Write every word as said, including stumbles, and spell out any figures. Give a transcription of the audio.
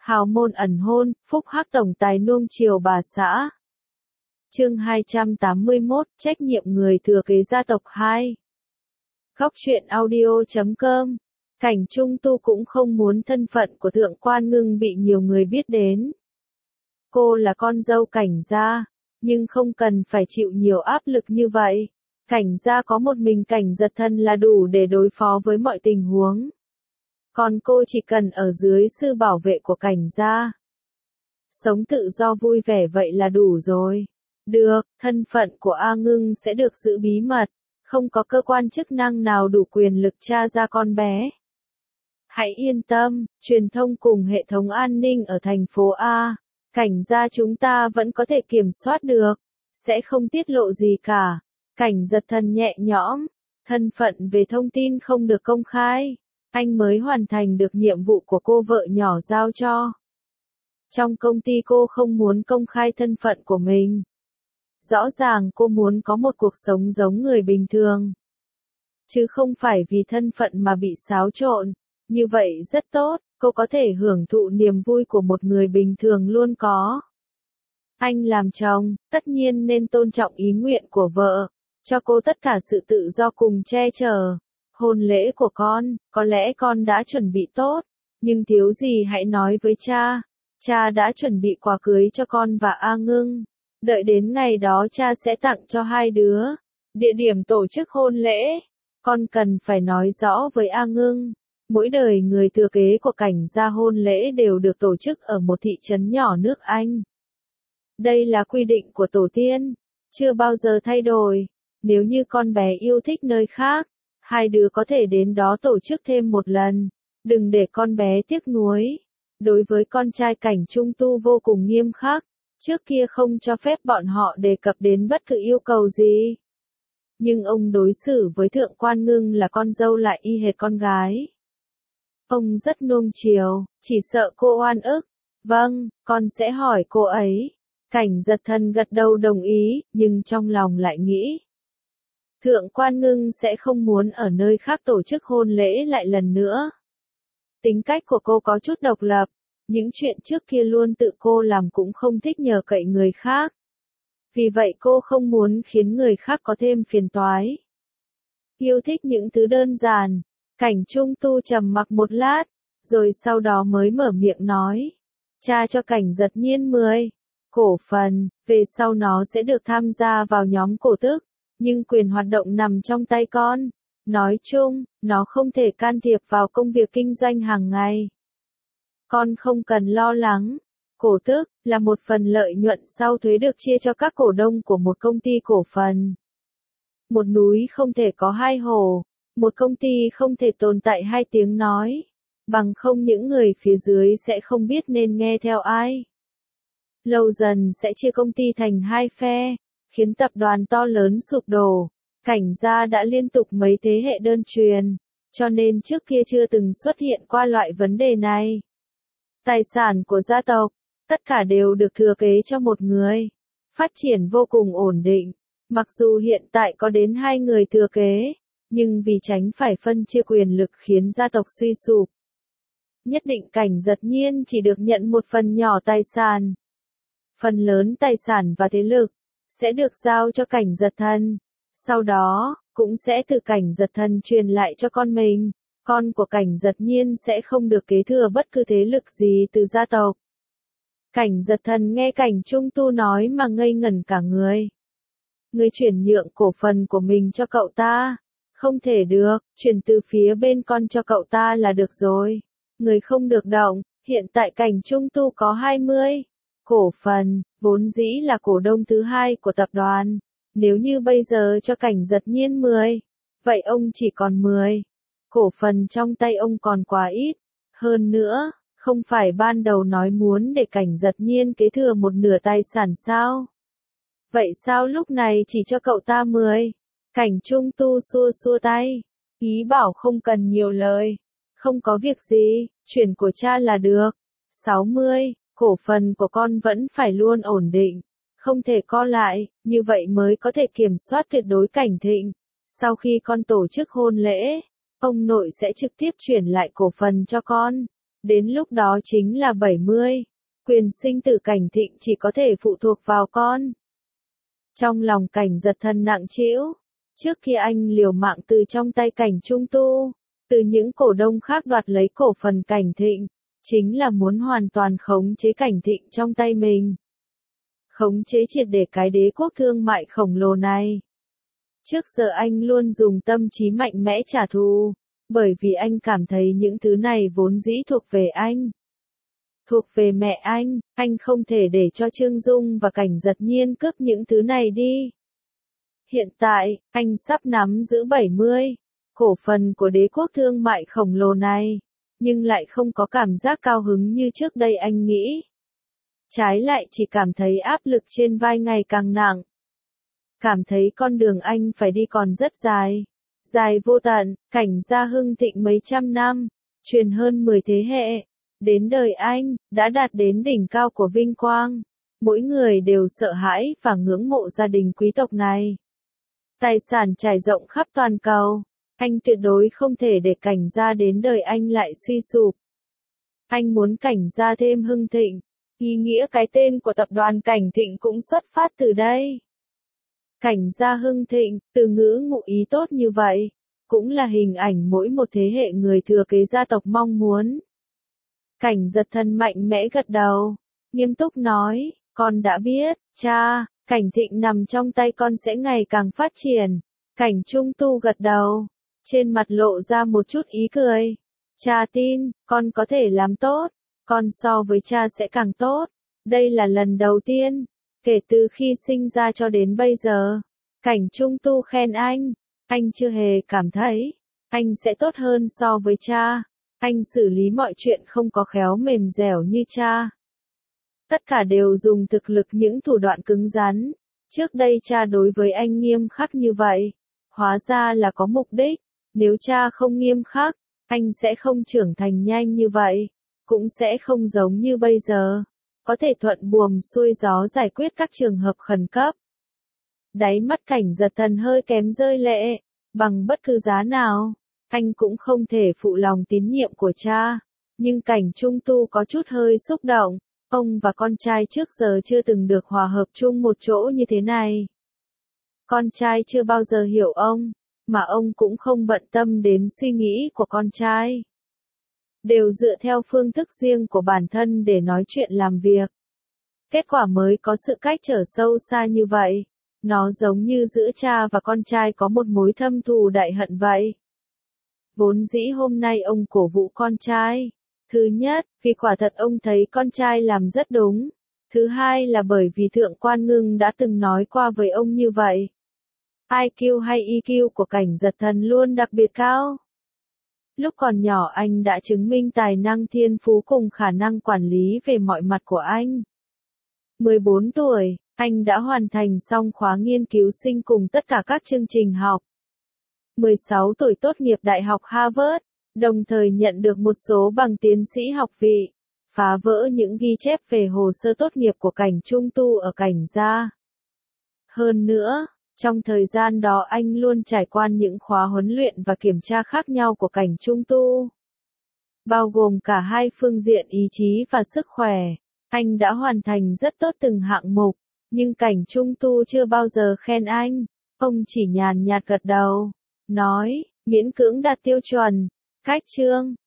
Hào môn ẩn hôn, phúc hắc tổng tài nuông chiều bà xã. Chương hai trăm tám mươi mốt, trách nhiệm người thừa kế gia tộc hai. Góc truyện audio chấm com. Cảnh Trung Tu cũng không muốn thân phận của Thượng Quan Ngưng bị nhiều người biết đến. Cô là con dâu Cảnh gia, nhưng không cần phải chịu nhiều áp lực như vậy. Cảnh gia có một mình Cảnh Giật Thần là đủ để đối phó với mọi tình huống. Còn cô chỉ cần ở dưới sự bảo vệ của Cảnh gia. Sống tự do vui vẻ vậy là đủ rồi. Được, thân phận của A Ngưng sẽ được giữ bí mật, không có cơ quan chức năng nào đủ quyền lực tra ra con bé. Hãy yên tâm, truyền thông cùng hệ thống an ninh ở thành phố A, Cảnh gia chúng ta vẫn có thể kiểm soát được, sẽ không tiết lộ gì cả. Cảnh Giật Thần nhẹ nhõm, thân phận về thông tin không được công khai, anh mới hoàn thành được nhiệm vụ của cô vợ nhỏ giao cho. Trong công ty cô không muốn công khai thân phận của mình. Rõ ràng cô muốn có một cuộc sống giống người bình thường. Chứ không phải vì thân phận mà bị xáo trộn. Như vậy rất tốt, cô có thể hưởng thụ niềm vui của một người bình thường luôn có. Anh làm chồng, tất nhiên nên tôn trọng ý nguyện của vợ, cho cô tất cả sự tự do cùng che chở. Hôn lễ của con, có lẽ con đã chuẩn bị tốt, nhưng thiếu gì hãy nói với cha. Cha đã chuẩn bị quà cưới cho con và A Ngưng. Đợi đến ngày đó cha sẽ tặng cho hai đứa. Địa điểm tổ chức hôn lễ, con cần phải nói rõ với A Ngưng. Mỗi đời người thừa kế của Cảnh gia hôn lễ đều được tổ chức ở một thị trấn nhỏ nước Anh. Đây là quy định của tổ tiên, chưa bao giờ thay đổi. Nếu như con bé yêu thích nơi khác, hai đứa có thể đến đó tổ chức thêm một lần. Đừng để con bé tiếc nuối. Đối với con trai Cảnh Trung Tu vô cùng nghiêm khắc, trước kia không cho phép bọn họ đề cập đến bất cứ yêu cầu gì. Nhưng ông đối xử với Thượng Quan Ngưng là con dâu lại y hệt con gái. Ông rất nuông chiều, chỉ sợ cô oan ức. Vâng, con sẽ hỏi cô ấy. Cảnh Giật Thần gật đầu đồng ý, nhưng trong lòng lại nghĩ. Thượng Quan Ngưng sẽ không muốn ở nơi khác tổ chức hôn lễ lại lần nữa. Tính cách của cô có chút độc lập, những chuyện trước kia luôn tự cô làm cũng không thích nhờ cậy người khác. Vì vậy cô không muốn khiến người khác có thêm phiền toái. Yêu thích những thứ đơn giản. Cảnh Trung Tu trầm mặc một lát, rồi sau đó mới mở miệng nói. Cha cho Cảnh Giật Nhiên mười cổ phần, về sau nó sẽ được tham gia vào nhóm cổ tức, nhưng quyền hoạt động nằm trong tay con. Nói chung, nó không thể can thiệp vào công việc kinh doanh hàng ngày. Con không cần lo lắng. Cổ tức là một phần lợi nhuận sau thuế được chia cho các cổ đông của một công ty cổ phần. Một núi không thể có hai hổ, một công ty không thể tồn tại hai tiếng nói, bằng không những người phía dưới sẽ không biết nên nghe theo ai. Lâu dần sẽ chia công ty thành hai phe, khiến tập đoàn to lớn sụp đổ. Cảnh gia đã liên tục mấy thế hệ đơn truyền, cho nên trước kia chưa từng xuất hiện qua loại vấn đề này. Tài sản của gia tộc, tất cả đều được thừa kế cho một người. Phát triển vô cùng ổn định. Mặc dù hiện tại có đến hai người thừa kế, nhưng vì tránh phải phân chia quyền lực khiến gia tộc suy sụp. Nhất định Cảnh Giật Nhiên chỉ được nhận một phần nhỏ tài sản. Phần lớn tài sản và thế lực sẽ được giao cho Cảnh Giật Thần. Sau đó, cũng sẽ từ Cảnh Giật Thần truyền lại cho con mình. Con của Cảnh Giật Nhiên sẽ không được kế thừa bất cứ thế lực gì từ gia tộc. Cảnh Giật Thần nghe Cảnh Trung Tu nói mà ngây ngẩn cả người. Người chuyển nhượng cổ phần của mình cho cậu ta. Không thể được, chuyển từ phía bên con cho cậu ta là được rồi. Người không được động, hiện tại Cảnh Trung Tu có hai mươi cổ phần, vốn dĩ là cổ đông thứ hai của tập đoàn. Nếu như bây giờ cho Cảnh Giật Nhiên mười, vậy ông chỉ còn mười. Cổ phần trong tay ông còn quá ít. Hơn nữa, không phải ban đầu nói muốn để Cảnh Giật Nhiên kế thừa một nửa tài sản sao? Vậy sao lúc này chỉ cho cậu ta mười? Cảnh Trung Tu xua xua tay. Ý bảo không cần nhiều lời. Không có việc gì, chuyển của cha là được. sáu mươi, cổ phần của con vẫn phải luôn ổn định. Không thể co lại, như vậy mới có thể kiểm soát tuyệt đối Cảnh Thịnh. Sau khi con tổ chức hôn lễ, ông nội sẽ trực tiếp chuyển lại cổ phần cho con. Đến lúc đó chính là bảy mươi. Quyền sinh tử Cảnh Thịnh chỉ có thể phụ thuộc vào con. Trong lòng Cảnh Giật Thần nặng trĩu. Trước khi anh liều mạng từ trong tay Cảnh Trung Tu, từ những cổ đông khác đoạt lấy cổ phần Cảnh Thịnh, chính là muốn hoàn toàn khống chế Cảnh Thịnh trong tay mình. Khống chế triệt để cái đế quốc thương mại khổng lồ này. Trước giờ anh luôn dùng tâm trí mạnh mẽ trả thù, bởi vì anh cảm thấy những thứ này vốn dĩ thuộc về anh. Thuộc về mẹ anh, anh không thể để cho Trương Dung và Cảnh Giật Nhiên cướp những thứ này đi. Hiện tại, anh sắp nắm giữ bảy mươi cổ phần của đế quốc thương mại khổng lồ này, nhưng lại không có cảm giác cao hứng như trước đây anh nghĩ. Trái lại chỉ cảm thấy áp lực trên vai ngày càng nặng. Cảm thấy con đường anh phải đi còn rất dài. Dài vô tận, Cảnh gia hưng thịnh mấy trăm năm, truyền hơn mười thế hệ. Đến đời anh, đã đạt đến đỉnh cao của vinh quang. Mỗi người đều sợ hãi và ngưỡng mộ gia đình quý tộc này. Tài sản trải rộng khắp toàn cầu. Anh tuyệt đối không thể để Cảnh gia đến đời anh lại suy sụp. Anh muốn Cảnh gia thêm hưng thịnh. Ý nghĩa cái tên của tập đoàn Cảnh Thịnh cũng xuất phát từ đây. Cảnh gia hưng thịnh, từ ngữ ngụ ý tốt như vậy, cũng là hình ảnh mỗi một thế hệ người thừa kế gia tộc mong muốn. Cảnh Giật Thần mạnh mẽ gật đầu, nghiêm túc nói, con đã biết, cha, Cảnh Thịnh nằm trong tay con sẽ ngày càng phát triển. Cảnh Trung Tu gật đầu, trên mặt lộ ra một chút ý cười. Cha tin, con có thể làm tốt, con so với cha sẽ càng tốt. Đây là lần đầu tiên, kể từ khi sinh ra cho đến bây giờ, Cảnh Trung Tu khen anh, anh chưa hề cảm thấy, anh sẽ tốt hơn so với cha. Anh xử lý mọi chuyện không có khéo mềm dẻo như cha. Tất cả đều dùng thực lực những thủ đoạn cứng rắn. Trước đây cha đối với anh nghiêm khắc như vậy, hóa ra là có mục đích. Nếu cha không nghiêm khắc, anh sẽ không trưởng thành nhanh như vậy, cũng sẽ không giống như bây giờ, có thể thuận buồm xuôi gió giải quyết các trường hợp khẩn cấp. Đáy mắt Cảnh Giật Thần hơi kém rơi lệ, bằng bất cứ giá nào, anh cũng không thể phụ lòng tín nhiệm của cha. Nhưng Cảnh Trung Tu có chút hơi xúc động, ông và con trai trước giờ chưa từng được hòa hợp chung một chỗ như thế này. Con trai chưa bao giờ hiểu ông, mà ông cũng không bận tâm đến suy nghĩ của con trai. Đều dựa theo phương thức riêng của bản thân để nói chuyện làm việc. Kết quả mới có sự cách trở sâu xa như vậy. Nó giống như giữa cha và con trai có một mối thâm thù đại hận vậy. Vốn dĩ hôm nay ông cổ vũ con trai. Thứ nhất, vì quả thật ông thấy con trai làm rất đúng. Thứ hai là bởi vì Thượng Quan Ngưng đã từng nói qua với ông như vậy. i kiu hay e kiu của Cảnh Giật Thần luôn đặc biệt cao. Lúc còn nhỏ anh đã chứng minh tài năng thiên phú cùng khả năng quản lý về mọi mặt của anh. mười bốn tuổi, anh đã hoàn thành xong khóa nghiên cứu sinh cùng tất cả các chương trình học. mười sáu tuổi tốt nghiệp Đại học Harvard, đồng thời nhận được một số bằng tiến sĩ học vị, phá vỡ những ghi chép về hồ sơ tốt nghiệp của Cảnh Trung Tu ở Cảnh gia. Hơn nữa, trong thời gian đó anh luôn trải qua những khóa huấn luyện và kiểm tra khác nhau của Cảnh Trung Tu. Bao gồm cả hai phương diện ý chí và sức khỏe, anh đã hoàn thành rất tốt từng hạng mục, nhưng Cảnh Trung Tu chưa bao giờ khen anh, ông chỉ nhàn nhạt gật đầu, nói, miễn cưỡng đạt tiêu chuẩn, cách chương,